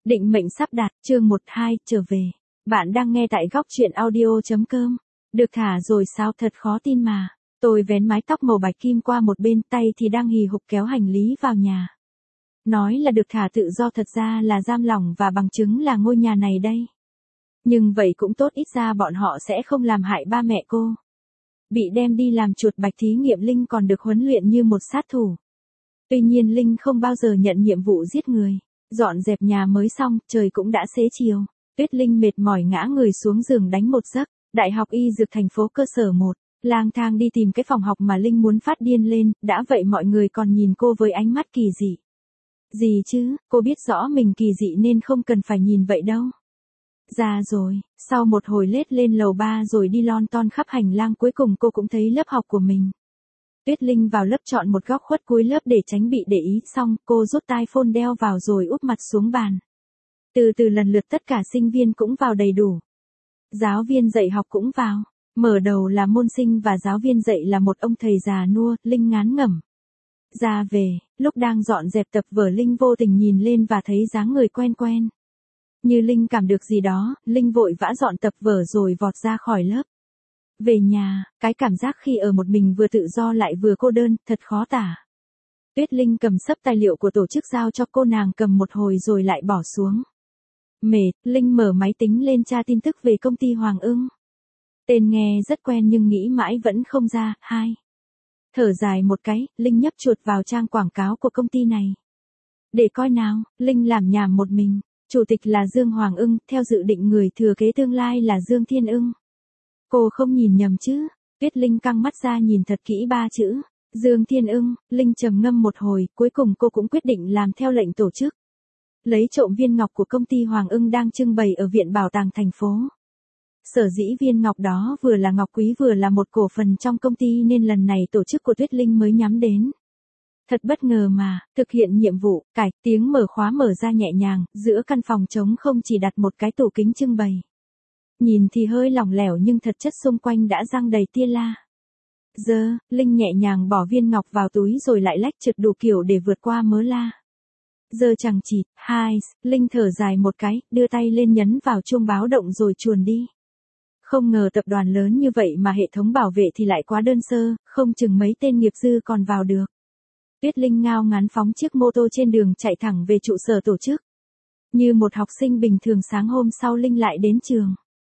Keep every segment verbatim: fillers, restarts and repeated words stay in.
Định mệnh sắp đặt, chương một hai, trở về. Bạn đang nghe tại góc truyện audio.com. Được thả rồi sao, thật khó tin mà. Tôi vén mái tóc màu bạch kim qua một bên, tay thì đang hì hục kéo hành lý vào nhà. Nói là được thả tự do, thật ra là giam lỏng và bằng chứng là ngôi nhà này đây. Nhưng vậy cũng tốt, ít ra bọn họ sẽ không làm hại ba mẹ cô. Bị đem đi làm chuột bạch thí nghiệm, Linh còn được huấn luyện như một sát thủ. Tuy nhiên Linh không bao giờ nhận nhiệm vụ giết người. Dọn dẹp nhà mới xong, trời cũng đã xế chiều. Tuyết Linh mệt mỏi ngã người xuống giường đánh một giấc. Đại học Y Dược thành phố cơ sở một. Lang thang đi tìm cái phòng học mà Linh muốn phát điên lên, đã vậy mọi người còn nhìn cô với ánh mắt kỳ dị. Gì chứ, cô biết rõ mình kỳ dị nên không cần phải nhìn vậy đâu. Ra rồi, sau một hồi lết lên lầu ba rồi đi lon ton khắp hành lang, cuối cùng cô cũng thấy lớp học của mình. Tuyết Linh vào lớp chọn một góc khuất cuối lớp để tránh bị để ý, xong cô rút tai phone đeo vào rồi úp mặt xuống bàn. Từ từ lần lượt tất cả sinh viên cũng vào đầy đủ. Giáo viên dạy học cũng vào. Mở đầu là môn sinh và giáo viên dạy là một ông thầy già nua. Linh ngán ngẩm. Ra về, lúc đang dọn dẹp tập vở Linh vô tình nhìn lên và thấy dáng người quen quen. Như Linh cảm được gì đó, Linh vội vã dọn tập vở rồi vọt ra khỏi lớp. Về nhà, cái cảm giác khi ở một mình vừa tự do lại vừa cô đơn, thật khó tả. Tuyết Linh cầm xấp tài liệu của tổ chức giao cho cô, nàng cầm một hồi rồi lại bỏ xuống. Mệt, Linh mở máy tính lên tra tin tức về công ty Hoàng Ưng. Tên nghe rất quen nhưng nghĩ mãi vẫn không ra. Hai. Thở dài một cái, Linh nhấp chuột vào trang quảng cáo của công ty này. Để coi nào, Linh làm nhảm một mình. Chủ tịch là Dương Hoàng Ưng, theo dự định người thừa kế tương lai là Dương Thiên Ưng. Cô không nhìn nhầm chứ? Tuyết Linh căng mắt ra nhìn thật kỹ ba chữ. Dương Thiên Ưng. Linh trầm ngâm một hồi, cuối cùng cô cũng quyết định làm theo lệnh tổ chức. Lấy trộm viên ngọc của công ty Hoàng Ưng đang trưng bày ở Viện Bảo tàng thành phố. Sở dĩ viên ngọc đó vừa là ngọc quý vừa là một cổ phần trong công ty nên lần này tổ chức của Tuyết Linh mới nhắm đến. Thật bất ngờ mà, thực hiện nhiệm vụ, cải, tiếng mở khóa mở ra nhẹ nhàng, giữa căn phòng trống không chỉ đặt một cái tủ kính trưng bày. Nhìn thì hơi lỏng lẻo nhưng thật chất xung quanh đã răng đầy tia la. Giờ, Linh nhẹ nhàng bỏ viên ngọc vào túi rồi lại lách trượt đủ kiểu để vượt qua mớ la. Giờ chẳng chịt, hai, Linh thở dài một cái, đưa tay lên nhấn vào chuông báo động rồi chuồn đi. Không ngờ tập đoàn lớn như vậy mà hệ thống bảo vệ thì lại quá đơn sơ, không chừng mấy tên nghiệp dư còn vào được. Tuyết Linh ngao ngán phóng chiếc mô tô trên đường chạy thẳng về trụ sở tổ chức. Như một học sinh bình thường, sáng hôm sau Linh lại đến trường.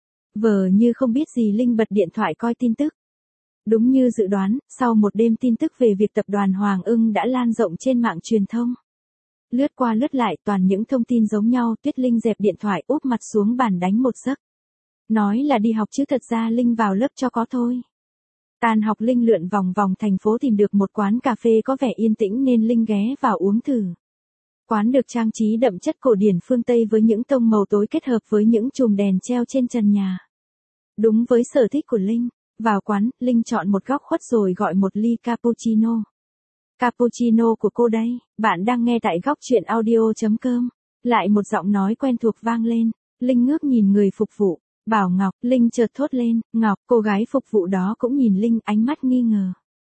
Vờ như không biết gì, Linh bật điện thoại coi tin tức. Đúng như dự đoán, sau một đêm tin tức về việc tập đoàn Hoàng Ưng đã lan rộng trên mạng truyền thông. Lướt qua lướt lại toàn những thông tin giống nhau, Tuyết Linh dẹp điện thoại úp mặt xuống bàn đánh một giấc. Nói là đi học chứ thật ra Linh vào lớp cho có thôi. Tan học Linh lượn vòng vòng thành phố tìm được một quán cà phê có vẻ yên tĩnh nên Linh ghé vào uống thử. Quán được trang trí đậm chất cổ điển phương Tây với những tông màu tối kết hợp với những chùm đèn treo trên trần nhà. Đúng với sở thích của Linh. Vào quán, Linh chọn một góc khuất rồi gọi một ly cappuccino. Cappuccino của cô đây, bạn đang nghe tại góc truyện audio.com. Lại một giọng nói quen thuộc vang lên. Linh ngước nhìn người phục vụ. Bảo Ngọc. Linh chợt thốt lên. Ngọc. Cô gái phục vụ đó cũng nhìn Linh, ánh mắt nghi ngờ.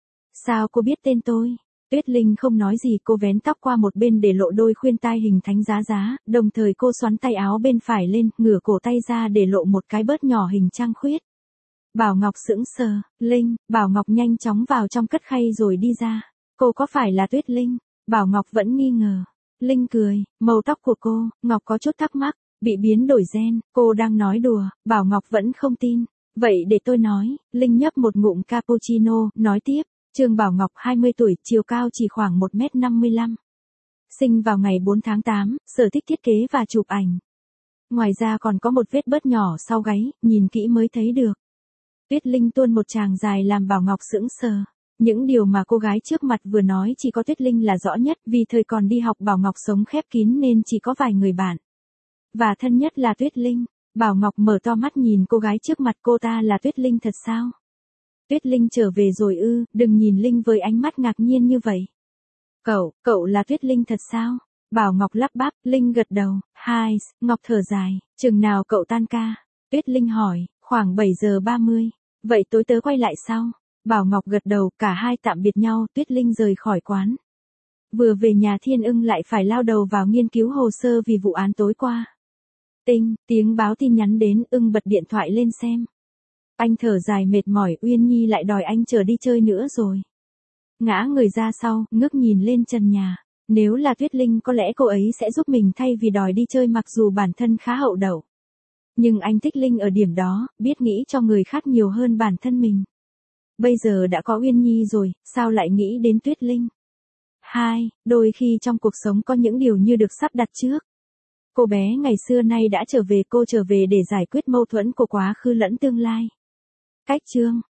Sao cô biết tên tôi? Tuyết Linh không nói gì, cô vén tóc qua một bên để lộ đôi khuyên tai hình thánh giá giá, đồng thời cô xoắn tay áo bên phải lên, ngửa cổ tay ra để lộ một cái bớt nhỏ hình trăng khuyết. Bảo Ngọc sững sờ. Linh. Bảo Ngọc nhanh chóng vào trong cất khay rồi đi ra. Cô có phải là Tuyết Linh? Bảo Ngọc vẫn nghi ngờ. Linh cười. Màu tóc của cô. Ngọc có chút thắc mắc. Bị biến đổi gen. Cô đang nói đùa. Bảo Ngọc vẫn không tin. Vậy để tôi nói. Linh nhấp một ngụm cappuccino, nói tiếp. Trương Bảo Ngọc hai mươi tuổi, chiều cao chỉ khoảng một mét năm mươi lăm. Sinh vào ngày bốn tháng tám, sở thích thiết kế và chụp ảnh. Ngoài ra còn có một vết bớt nhỏ sau gáy, nhìn kỹ mới thấy được. Tuyết Linh tuôn một tràng dài làm Bảo Ngọc sững sờ. Những điều mà cô gái trước mặt vừa nói chỉ có Tuyết Linh là rõ nhất, vì thời còn đi học Bảo Ngọc sống khép kín nên chỉ có vài người bạn. Và thân nhất là Tuyết Linh. Bảo Ngọc mở to mắt nhìn cô gái trước mặt, cô ta là Tuyết Linh thật sao? Tuyết Linh trở về rồi ư? Đừng nhìn Linh với ánh mắt ngạc nhiên như vậy. Cậu, cậu là Tuyết Linh thật sao? Bảo Ngọc lắp bắp. Linh gật đầu. Hai, Ngọc thở dài. Chừng nào cậu tan ca? Tuyết Linh hỏi. Khoảng bảy giờ ba mươi. Vậy tối tớ quay lại sau. Bảo Ngọc gật đầu, cả hai tạm biệt nhau, Tuyết Linh rời khỏi quán. Vừa về nhà Thiên Ưng lại phải lao đầu vào nghiên cứu hồ sơ vì vụ án tối qua. Tinh, tiếng báo tin nhắn đến, Ưng bật điện thoại lên xem. Anh thở dài mệt mỏi, Uyên Nhi lại đòi anh chở đi chơi nữa rồi. Ngã người ra sau, ngước nhìn lên trần nhà. Nếu là Tuyết Linh có lẽ cô ấy sẽ giúp mình thay vì đòi đi chơi mặc dù bản thân khá hậu đậu. Nhưng anh thích Linh ở điểm đó, biết nghĩ cho người khác nhiều hơn bản thân mình. Bây giờ đã có Uyên Nhi rồi, sao lại nghĩ đến Tuyết Linh? Hai, đôi khi trong cuộc sống có những điều như được sắp đặt trước. Cô bé ngày xưa nay đã trở về, cô trở về để giải quyết mâu thuẫn của quá khứ lẫn tương lai. Cách chương